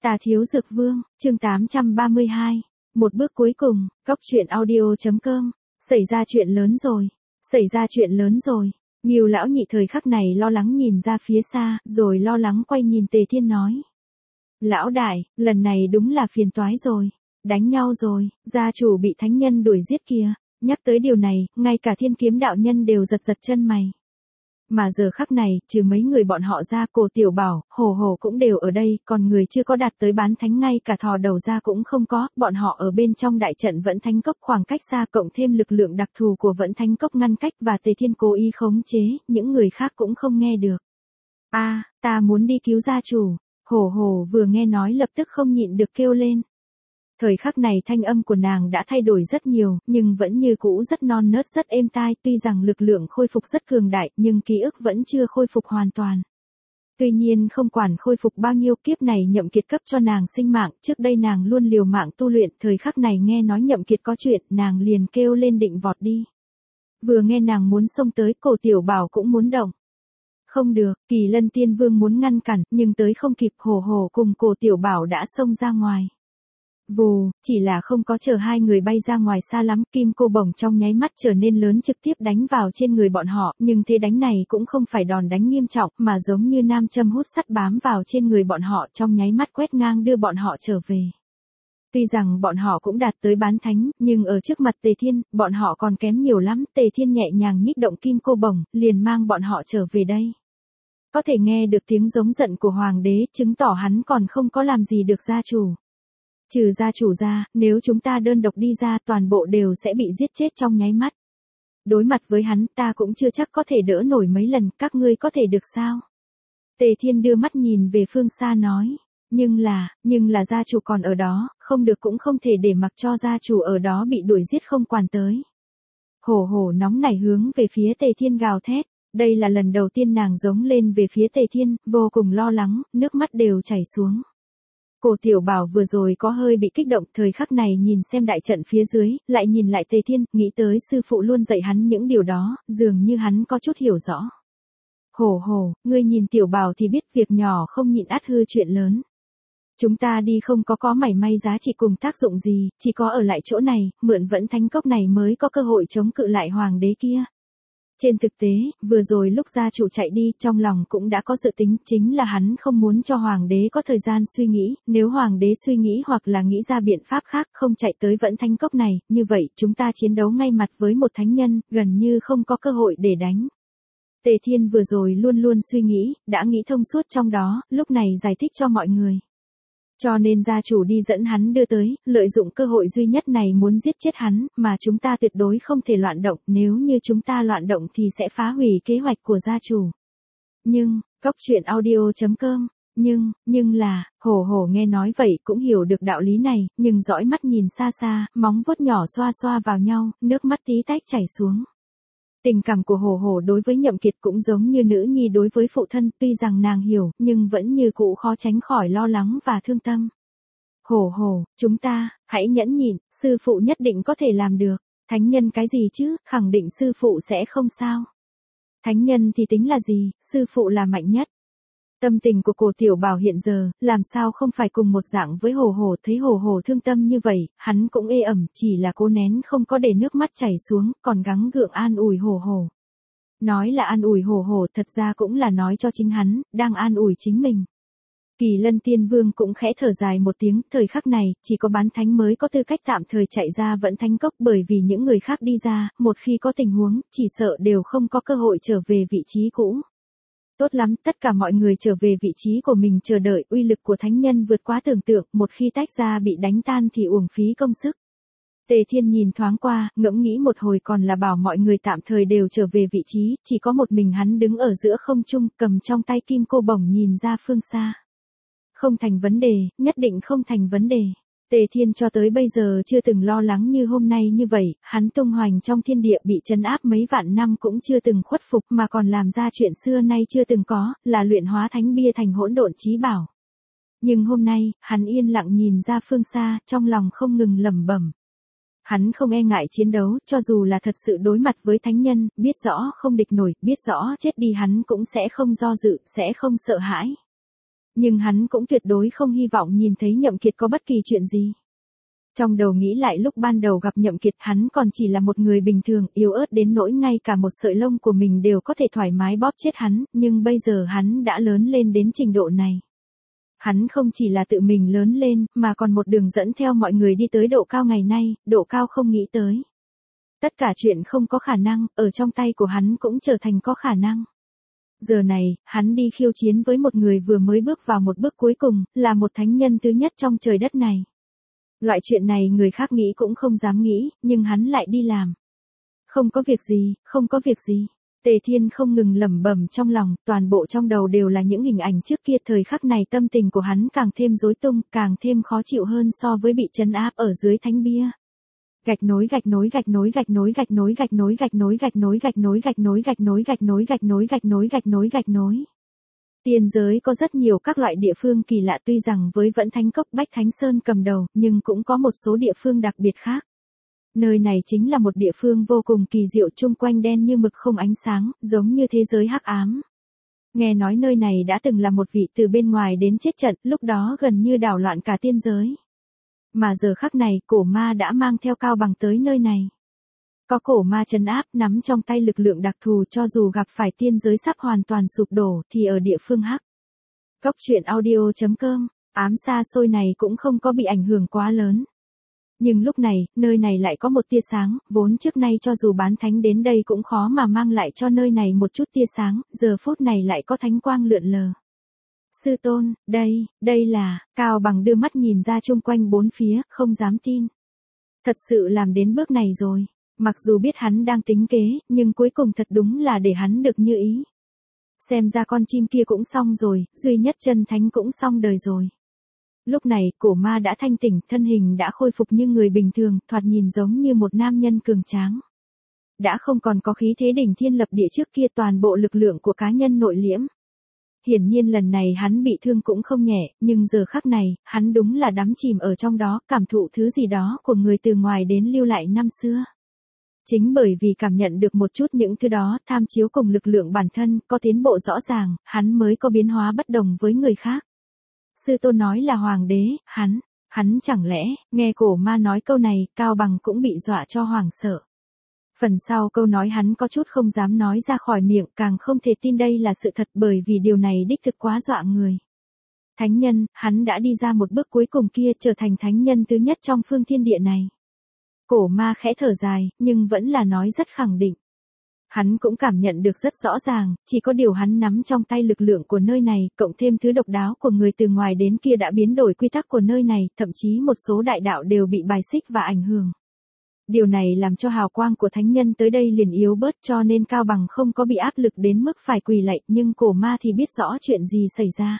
Tà Thiếu Dược Vương, chương 832. Một bước cuối cùng, góc truyện audio.com. Xảy ra chuyện lớn rồi. Xảy ra chuyện lớn rồi. Ngưu lão nhị thời khắc này lo lắng nhìn ra phía xa, rồi lo lắng quay nhìn Tề Thiên nói. Lão đại, lần này đúng là phiền toái rồi. Đánh nhau rồi, gia chủ bị thánh nhân đuổi giết kìa. Nhắc tới điều này, ngay cả Thiên Kiếm đạo nhân đều giật giật chân mày. Mà giờ khắc này, trừ mấy người bọn họ ra, Cổ Tiểu Bảo, Hồ Hồ cũng đều ở đây, còn người chưa có đạt tới bán thánh ngay cả thò đầu ra cũng không có, bọn họ ở bên trong đại trận Vẫn Thánh Cốc khoảng cách xa cộng thêm lực lượng đặc thù của Vẫn Thánh Cốc ngăn cách và Tề Thiên cố ý khống chế, những người khác cũng không nghe được. Ta muốn đi cứu gia chủ. Hồ Hồ vừa nghe nói lập tức không nhịn được kêu lên. Thời khắc này thanh âm của nàng đã thay đổi rất nhiều, nhưng vẫn như cũ rất non nớt rất êm tai, tuy rằng lực lượng khôi phục rất cường đại, nhưng ký ức vẫn chưa khôi phục hoàn toàn. Tuy nhiên không quản khôi phục bao nhiêu, kiếp này Nhậm Kiệt cấp cho nàng sinh mạng, trước đây nàng luôn liều mạng tu luyện, thời khắc này nghe nói Nhậm Kiệt có chuyện, nàng liền kêu lên định vọt đi. Vừa nghe nàng muốn xông tới, Cổ Tiểu Bảo cũng muốn động. Không được, Kỳ Lân Tiên Vương muốn ngăn cản, nhưng tới không kịp, Hồ Hồ cùng Cổ Tiểu Bảo đã xông ra ngoài. Vù, chỉ là không có chờ hai người bay ra ngoài xa lắm, kim cô bổng trong nháy mắt trở nên lớn trực tiếp đánh vào trên người bọn họ, nhưng thế đánh này cũng không phải đòn đánh nghiêm trọng, mà giống như nam châm hút sắt bám vào trên người bọn họ trong nháy mắt quét ngang đưa bọn họ trở về. Tuy rằng bọn họ cũng đạt tới bán thánh, nhưng ở trước mặt Tề Thiên, bọn họ còn kém nhiều lắm, Tề Thiên nhẹ nhàng nhích động kim cô bổng, liền mang bọn họ trở về đây. Có thể nghe được tiếng giống giận của Hoàng đế, chứng tỏ hắn còn không có làm gì được gia chủ. Trừ gia chủ ra, nếu chúng ta đơn độc đi ra toàn bộ đều sẽ bị giết chết trong nháy mắt. Đối mặt với hắn ta cũng chưa chắc có thể đỡ nổi mấy lần, các ngươi có thể được sao? Tề Thiên đưa mắt nhìn về phương xa nói. Nhưng là gia chủ còn ở đó, không được cũng không thể để mặc cho gia chủ ở đó bị đuổi giết không quản tới. Hồ Hồ nóng nảy hướng về phía Tề Thiên gào thét. Đây là lần đầu tiên nàng giống lên về phía Tề Thiên, vô cùng lo lắng, nước mắt đều chảy xuống. Cổ Tiểu Bảo vừa rồi có hơi bị kích động, thời khắc này nhìn xem đại trận phía dưới, lại nhìn lại Tề Thiên, nghĩ tới sư phụ luôn dạy hắn những điều đó, dường như hắn có chút hiểu rõ. Hồ Hồ, ngươi nhìn Tiểu Bảo thì biết việc nhỏ không nhịn ắt hư chuyện lớn. Chúng ta đi không có mảy may giá trị cùng tác dụng gì, chỉ có ở lại chỗ này, mượn Vẫn Thánh Cốc này mới có cơ hội chống cự lại Hoàng đế kia. Trên thực tế, vừa rồi lúc gia chủ chạy đi, trong lòng cũng đã có dự tính, chính là hắn không muốn cho Hoàng đế có thời gian suy nghĩ, nếu Hoàng đế suy nghĩ hoặc là nghĩ ra biện pháp khác không chạy tới Vẫn Thánh Cốc này, như vậy chúng ta chiến đấu ngay mặt với một thánh nhân, gần như không có cơ hội để đánh. Tề Thiên vừa rồi luôn luôn suy nghĩ, đã nghĩ thông suốt trong đó, lúc này giải thích cho mọi người. Cho nên gia chủ đi dẫn hắn đưa tới, lợi dụng cơ hội duy nhất này muốn giết chết hắn, mà chúng ta tuyệt đối không thể loạn động, nếu như chúng ta loạn động thì sẽ phá hủy kế hoạch của gia chủ. Nhưng, góc truyện audio.com, nhưng là, Hồ Hồ nghe nói vậy cũng hiểu được đạo lý này, nhưng dõi mắt nhìn xa xa, móng vuốt nhỏ xoa xoa vào nhau, nước mắt tí tách chảy xuống. Tình cảm của Hồ Hồ đối với Nhậm Kiệt cũng giống như nữ nhi đối với phụ thân, tuy rằng nàng hiểu, nhưng vẫn như cũ khó tránh khỏi lo lắng và thương tâm. Hồ Hồ, chúng ta, hãy nhẫn nhịn, sư phụ nhất định có thể làm được. Thánh nhân cái gì chứ, khẳng định sư phụ sẽ không sao. Thánh nhân thì tính là gì, sư phụ là mạnh nhất. Tâm tình của Cổ Tiểu Bảo hiện giờ, làm sao không phải cùng một dạng với Hồ Hồ, thấy Hồ Hồ thương tâm như vậy, hắn cũng ê ẩm, chỉ là cố nén không có để nước mắt chảy xuống, còn gắng gượng an ủi Hồ Hồ. Nói là an ủi Hồ Hồ, thật ra cũng là nói cho chính hắn, đang an ủi chính mình. Kỳ Lân Tiên Vương cũng khẽ thở dài một tiếng, thời khắc này, chỉ có bán thánh mới có tư cách tạm thời chạy ra Vẫn Thánh Cốc, bởi vì những người khác đi ra, một khi có tình huống, chỉ sợ đều không có cơ hội trở về vị trí cũ. Tốt lắm, tất cả mọi người trở về vị trí của mình chờ đợi, uy lực của thánh nhân vượt quá tưởng tượng, một khi tách ra bị đánh tan thì uổng phí công sức. Tề Thiên nhìn thoáng qua, ngẫm nghĩ một hồi còn là bảo mọi người tạm thời đều trở về vị trí, chỉ có một mình hắn đứng ở giữa không trung, cầm trong tay kim cô bổng nhìn ra phương xa. Không thành vấn đề, nhất định không thành vấn đề. Tề Thiên cho tới bây giờ chưa từng lo lắng như hôm nay như vậy, hắn tung hoành trong thiên địa bị trấn áp mấy vạn năm cũng chưa từng khuất phục mà còn làm ra chuyện xưa nay chưa từng có, là luyện hóa thánh bia thành hỗn độn chí bảo. Nhưng hôm nay, hắn yên lặng nhìn ra phương xa, trong lòng không ngừng lẩm bẩm. Hắn không e ngại chiến đấu, cho dù là thật sự đối mặt với thánh nhân, biết rõ không địch nổi, biết rõ chết đi hắn cũng sẽ không do dự, sẽ không sợ hãi. Nhưng hắn cũng tuyệt đối không hy vọng nhìn thấy Nhậm Kiệt có bất kỳ chuyện gì. Trong đầu nghĩ lại lúc ban đầu gặp Nhậm Kiệt hắn còn chỉ là một người bình thường, yếu ớt đến nỗi ngay cả một sợi lông của mình đều có thể thoải mái bóp chết hắn, nhưng bây giờ hắn đã lớn lên đến trình độ này. Hắn không chỉ là tự mình lớn lên, mà còn một đường dẫn theo mọi người đi tới độ cao ngày nay, độ cao không nghĩ tới. Tất cả chuyện không có khả năng, ở trong tay của hắn cũng trở thành có khả năng. Giờ này, hắn đi khiêu chiến với một người vừa mới bước vào một bước cuối cùng, là một thánh nhân thứ nhất trong trời đất này. Loại chuyện này người khác nghĩ cũng không dám nghĩ, nhưng hắn lại đi làm. Không có việc gì, không có việc gì. Tề Thiên không ngừng lẩm bẩm trong lòng, toàn bộ trong đầu đều là những hình ảnh trước kia. Thời khắc này tâm tình của hắn càng thêm rối tung, càng thêm khó chịu hơn so với bị trấn áp ở dưới thánh bia. Gạch nối gạch nối gạch nối gạch nối gạch nối gạch nối gạch nối gạch nối gạch nối gạch nối gạch nối gạch nối gạch nối gạch nối gạch nối gạch nối. Tiên giới có rất nhiều các loại địa phương kỳ lạ, tuy rằng với Vẫn Thánh Cốc Bách Thánh Sơn cầm đầu, nhưng cũng có một số địa phương đặc biệt khác. Nơi này chính là một địa phương vô cùng kỳ diệu, chung quanh đen như mực không ánh sáng, giống như thế giới hắc ám. Nghe nói nơi này đã từng là một vị từ bên ngoài đến chết trận, lúc đó gần như đảo loạn cả tiên giới. Mà giờ khắc này, cổ ma đã mang theo Cao Bằng tới nơi này. Có cổ ma trấn áp, nắm trong tay lực lượng đặc thù, cho dù gặp phải tiên giới sắp hoàn toàn sụp đổ, thì ở địa phương hắc. Cốc truyện audio.com, ám xa xôi này cũng không có bị ảnh hưởng quá lớn. Nhưng lúc này, nơi này lại có một tia sáng, vốn trước nay cho dù bán thánh đến đây cũng khó mà mang lại cho nơi này một chút tia sáng, giờ phút này lại có thánh quang lượn lờ. Sư tôn, đây là, Cao Bằng đưa mắt nhìn ra chung quanh bốn phía, không dám tin. Thật sự làm đến bước này rồi. Mặc dù biết hắn đang tính kế, nhưng cuối cùng thật đúng là để hắn được như ý. Xem ra con chim kia cũng xong rồi, duy nhất chân thánh cũng xong đời rồi. Lúc này, cổ ma đã thanh tỉnh, thân hình đã khôi phục như người bình thường, thoạt nhìn giống như một nam nhân cường tráng. Đã không còn có khí thế đỉnh thiên lập địa trước kia, toàn bộ lực lượng của cá nhân nội liễm. Hiển nhiên lần này hắn bị thương cũng không nhẹ, nhưng giờ khắc này, hắn đúng là đắm chìm ở trong đó, cảm thụ thứ gì đó của người từ ngoài đến lưu lại năm xưa. Chính bởi vì cảm nhận được một chút những thứ đó, tham chiếu cùng lực lượng bản thân, có tiến bộ rõ ràng, hắn mới có biến hóa bất đồng với người khác. Sư tôn nói là hoàng đế, hắn chẳng lẽ, nghe cổ ma nói câu này, Cao Bằng cũng bị dọa cho hoảng sợ. Phần sau câu nói hắn có chút không dám nói ra khỏi miệng, càng không thể tin đây là sự thật, bởi vì điều này đích thực quá dọa người. Thánh nhân, hắn đã đi ra một bước cuối cùng kia, trở thành thánh nhân thứ nhất trong phương thiên địa này. Cổ ma khẽ thở dài, nhưng vẫn là nói rất khẳng định. Hắn cũng cảm nhận được rất rõ ràng, chỉ có điều hắn nắm trong tay lực lượng của nơi này, cộng thêm thứ độc đáo của người từ ngoài đến kia đã biến đổi quy tắc của nơi này, thậm chí một số đại đạo đều bị bài xích và ảnh hưởng. Điều này làm cho hào quang của thánh nhân tới đây liền yếu bớt, cho nên Cao Bằng không có bị áp lực đến mức phải quỳ lạy, nhưng cổ ma thì biết rõ chuyện gì xảy ra.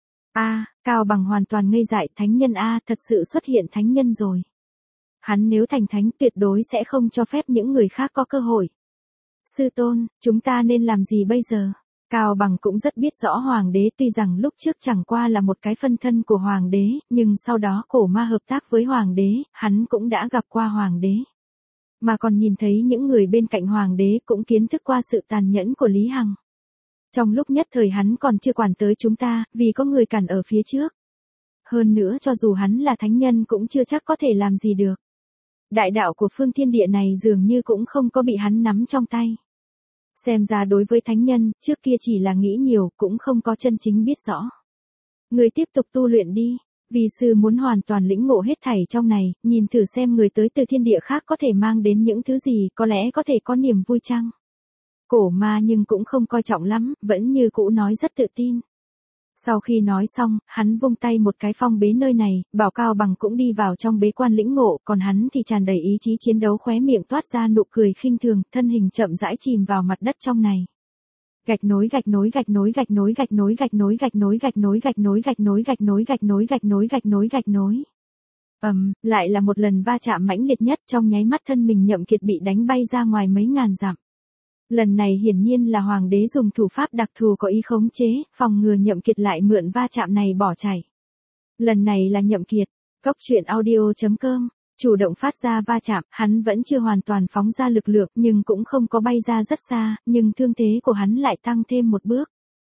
Cao Bằng hoàn toàn ngây dại, thánh nhân thật sự xuất hiện thánh nhân rồi. Hắn nếu thành thánh tuyệt đối sẽ không cho phép những người khác có cơ hội. Sư tôn, chúng ta nên làm gì bây giờ? Cao Bằng cũng rất biết rõ hoàng đế, tuy rằng lúc trước chẳng qua là một cái phân thân của hoàng đế, nhưng sau đó cổ ma hợp tác với hoàng đế, hắn cũng đã gặp qua hoàng đế. Mà còn nhìn thấy những người bên cạnh hoàng đế, cũng kiến thức qua sự tàn nhẫn của Lý Hằng. Trong lúc nhất thời hắn còn chưa quản tới chúng ta, vì có người cản ở phía trước. Hơn nữa cho dù hắn là thánh nhân cũng chưa chắc có thể làm gì được. Đại đạo của phương thiên địa này dường như cũng không có bị hắn nắm trong tay. Xem ra đối với thánh nhân, trước kia chỉ là nghĩ nhiều, cũng không có chân chính biết rõ. Người tiếp tục tu luyện đi, vì sư muốn hoàn toàn lĩnh ngộ hết thảy trong này, nhìn thử xem người tới từ thiên địa khác có thể mang đến những thứ gì, có lẽ có thể có niềm vui chăng. Cổ ma nhưng cũng không coi trọng lắm, vẫn như cũ nói rất tự tin. Sau khi nói xong, hắn vung tay một cái phong bế nơi này, bảo Cao Bằng cũng đi vào trong bế quan lĩnh ngộ, còn hắn thì tràn đầy ý chí chiến đấu, khóe miệng toát ra nụ cười khinh thường, thân hình chậm rãi chìm vào mặt đất trong này. Gạch nối gạch nối gạch nối gạch nối gạch nối gạch nối gạch nối gạch nối gạch nối gạch nối gạch nối gạch nối gạch nối gạch nối gạch nối. Lại là một lần va chạm mãnh liệt nhất, trong nháy mắt thân mình Nhậm Kiệt bị đánh bay ra ngoài mấy ngàn dặm. Lần này hiển nhiên là hoàng đế dùng thủ pháp đặc thù có ý khống chế, phòng ngừa Nhậm Kiệt lại mượn va chạm này bỏ chạy. Lần này là Nhậm Kiệt, Cốc truyện audio.com, chủ động phát ra va chạm, hắn vẫn chưa hoàn toàn phóng ra lực lượng, nhưng cũng không có bay ra rất xa, nhưng thương thế của hắn lại tăng thêm một bước.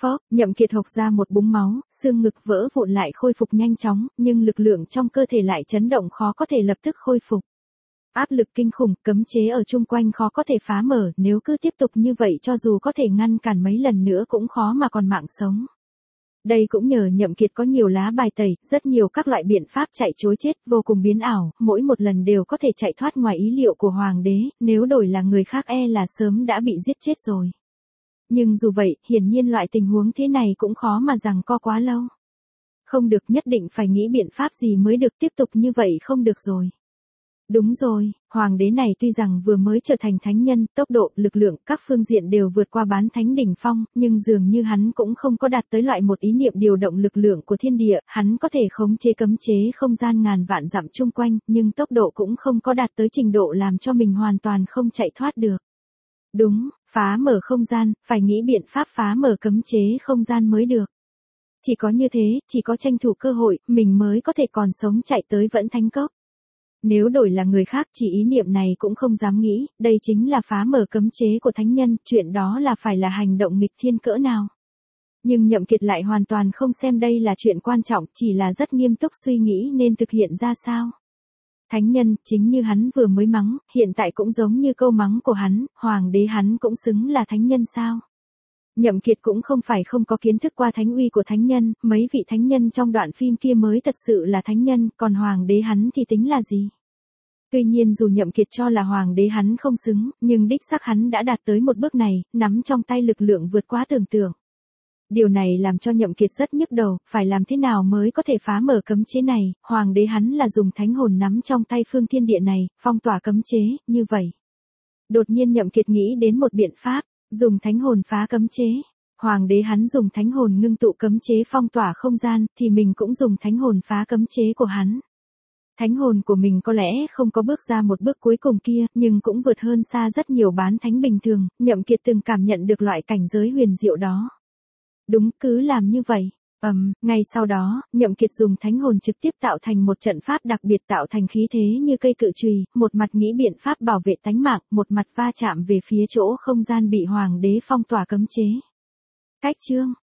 Phốc, Nhậm Kiệt hộc ra một búng máu, xương ngực vỡ vụn lại khôi phục nhanh chóng, nhưng lực lượng trong cơ thể lại chấn động khó có thể lập tức khôi phục. Áp lực kinh khủng, cấm chế ở chung quanh khó có thể phá mở, nếu cứ tiếp tục như vậy cho dù có thể ngăn cản mấy lần nữa cũng khó mà còn mạng sống. Đây cũng nhờ Nhậm Kiệt có nhiều lá bài tẩy, rất nhiều các loại biện pháp chạy trối chết vô cùng biến ảo, mỗi một lần đều có thể chạy thoát ngoài ý liệu của hoàng đế, nếu đổi là người khác là sớm đã bị giết chết rồi. Nhưng dù vậy, hiển nhiên loại tình huống thế này cũng khó mà giằng co quá lâu. Không được, nhất định phải nghĩ biện pháp gì mới được, tiếp tục như vậy không được rồi. Đúng rồi, hoàng đế này tuy rằng vừa mới trở thành thánh nhân, tốc độ, lực lượng, các phương diện đều vượt qua bán thánh đỉnh phong, nhưng dường như hắn cũng không có đạt tới loại một ý niệm điều động lực lượng của thiên địa, hắn có thể khống chế cấm chế không gian ngàn vạn dặm chung quanh, nhưng tốc độ cũng không có đạt tới trình độ làm cho mình hoàn toàn không chạy thoát được. Đúng, phá mở không gian, phải nghĩ biện pháp phá mở cấm chế không gian mới được. Chỉ có như thế, chỉ có tranh thủ cơ hội, mình mới có thể còn sống chạy tới Vẫn Thánh Cốc. Nếu đổi là người khác chỉ ý niệm này cũng không dám nghĩ, đây chính là phá mở cấm chế của thánh nhân, chuyện đó là phải là hành động nghịch thiên cỡ nào. Nhưng Nhậm Kiệt lại hoàn toàn không xem đây là chuyện quan trọng, chỉ là rất nghiêm túc suy nghĩ nên thực hiện ra sao. Thánh nhân, chính như hắn vừa mới mắng, hiện tại cũng giống như câu mắng của hắn, hoàng đế hắn cũng xứng là thánh nhân sao. Nhậm Kiệt cũng không phải không có kiến thức qua thánh uy của thánh nhân, mấy vị thánh nhân trong đoạn phim kia mới thật sự là thánh nhân, còn hoàng đế hắn thì tính là gì? Tuy nhiên dù Nhậm Kiệt cho là hoàng đế hắn không xứng, nhưng đích xác hắn đã đạt tới một bước này, nắm trong tay lực lượng vượt quá tưởng tượng. Điều này làm cho Nhậm Kiệt rất nhức đầu, phải làm thế nào mới có thể phá mở cấm chế này, hoàng đế hắn là dùng thánh hồn nắm trong tay phương thiên địa này, phong tỏa cấm chế, như vậy. Đột nhiên Nhậm Kiệt nghĩ đến một biện pháp. Dùng thánh hồn phá cấm chế. Hoàng đế hắn dùng thánh hồn ngưng tụ cấm chế phong tỏa không gian, thì mình cũng dùng thánh hồn phá cấm chế của hắn. Thánh hồn của mình có lẽ không có bước ra một bước cuối cùng kia, nhưng cũng vượt hơn xa rất nhiều bán thánh bình thường, Nhậm Kiệt từng cảm nhận được loại cảnh giới huyền diệu đó. Đúng, cứ làm như vậy. Ngay sau đó, Nhậm Kiệt dùng thánh hồn trực tiếp tạo thành một trận pháp đặc biệt, tạo thành khí thế như cây cự chùy, một mặt nghĩ biện pháp bảo vệ tánh mạng, một mặt va chạm về phía chỗ không gian bị hoàng đế phong tỏa cấm chế. Cách chương